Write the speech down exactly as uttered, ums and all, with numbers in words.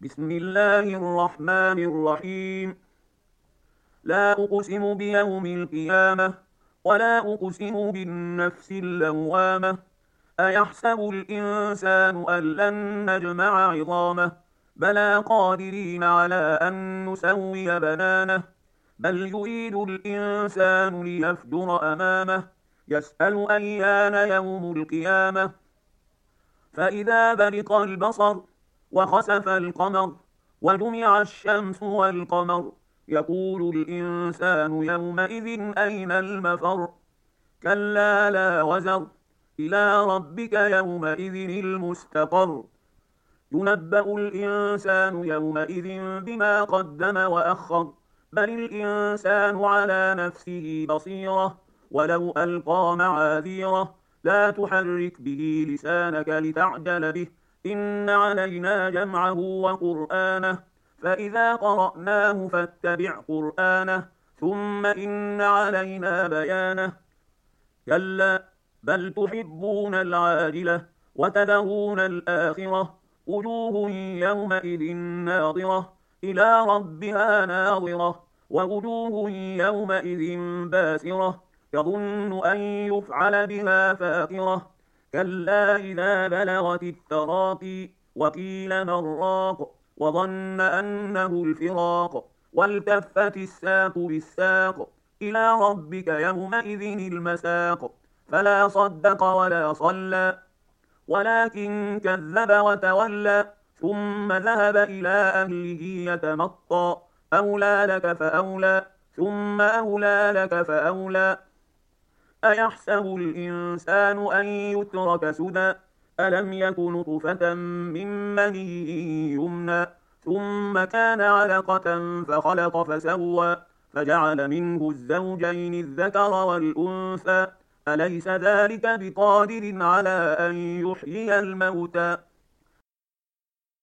بسم الله الرحمن الرحيم. لا أقسم بيوم القيامة ولا أقسم بالنفس اللوامة. أيحسب الإنسان أن لن نجمع عظامه؟ بلى قادرين على أن نسوي بنانه. بل يريد الإنسان ليفجر أمامه. يسأل أيان يوم القيامة. فإذا برق البصر وخسف القمر وجمع الشمس والقمر يقول الإنسان يومئذ أين المفر. كلا لا وزر إلى ربك يومئذ المستقر. ينبأ الإنسان يومئذ بما قدم وأخر. بل الإنسان على نفسه بصيرة ولو ألقى معاذيره. لا تحرك به لسانك لتعجل به. إن علينا جمعه وقرآنه. فإذا قرأناه فاتبع قرآنه. ثم إن علينا بيانه. كلا بل تحبون العاجلة وتذرون الآخرة. وجوه يومئذ ناظرة إلى ربها ناظرة. ووجوه يومئذ باسرة يظن أن يفعل بها فاقرة. كلا إذا بلغت التراقي وقيل من راق وظن أنه الفراق والتفت الساق بالساق إلى ربك يومئذ المساق. فلا صدق ولا صلى ولكن كذب وتولى. ثم ذهب إلى أهله يتمطى. أولى لك فأولى ثم أولى لك فأولى. أيحسب الإنسان أن يترك سدى. ألم يك نطفة من مني يمنى ثم كان علقة فخلق فسوى فجعل منه الزوجين الذكر والأنثى. أليس ذلك بقادر على أن يحيي الموتى